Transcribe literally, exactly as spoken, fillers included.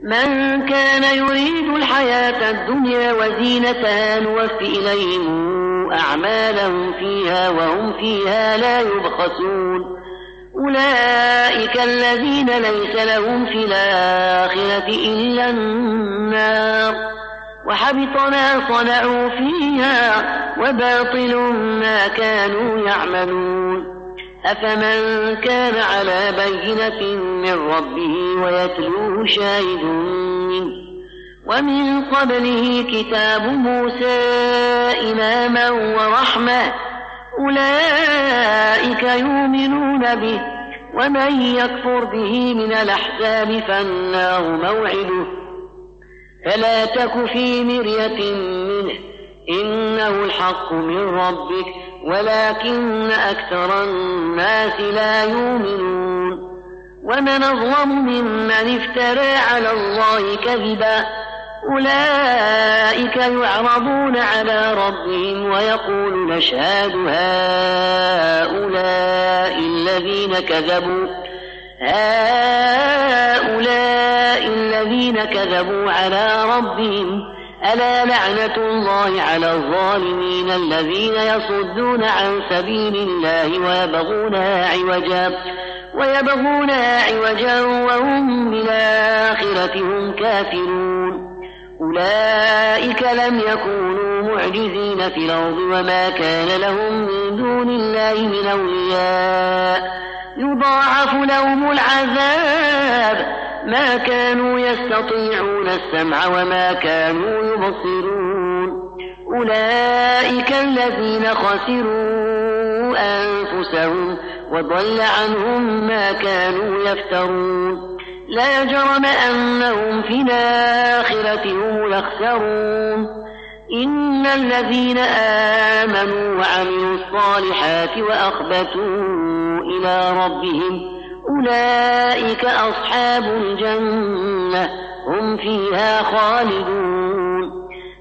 من كان يريد الحياة الدنيا وزينتها نوفي إليهم أعمالهم فيها وهم فيها لا يبخسون أولئك الذين ليس لهم في الآخرة إلا النار وحبط ما صنعوا فيها وباطل ما كانوا يعملون أفمن كان على بينة من ربه ويتلوه شاهد منه ومن قبله كتاب موسى إماما ورحمة أولئك يؤمنون به ومن يكفر به من الأحزاب فالنار موعده فلا تك في مرية منه إنه الحق من ربك ولكن أكثر الناس لا يؤمنون ومن أظلم ممن افترى على الله كذبا أولئك يعرضون على ربهم ويقول نشهد هؤلاء الذين كذبوا هؤلاء الذين كذبوا على ربهم ألا لعنة الله على الظالمين الذين يصدون عن سبيل الله ويبغونها عوجا ويبغونها عوجا وهم بالآخرة هم كافرون أولئك لم يكونوا معجزين في الأرض وما كان لهم من دون الله من أولياء يضاعف لهم العذاب ما كانوا يستطيعون السمع وما كانوا يبصرون أولئك الذين خسروا أنفسهم وضل عنهم ما كانوا يفترون لا جرم أنهم في الآخرة هم الأخسرون إن الذين آمنوا وعملوا الصالحات وأخبتوا إلى ربهم أولئك أصحاب الجنة هم فيها خالدون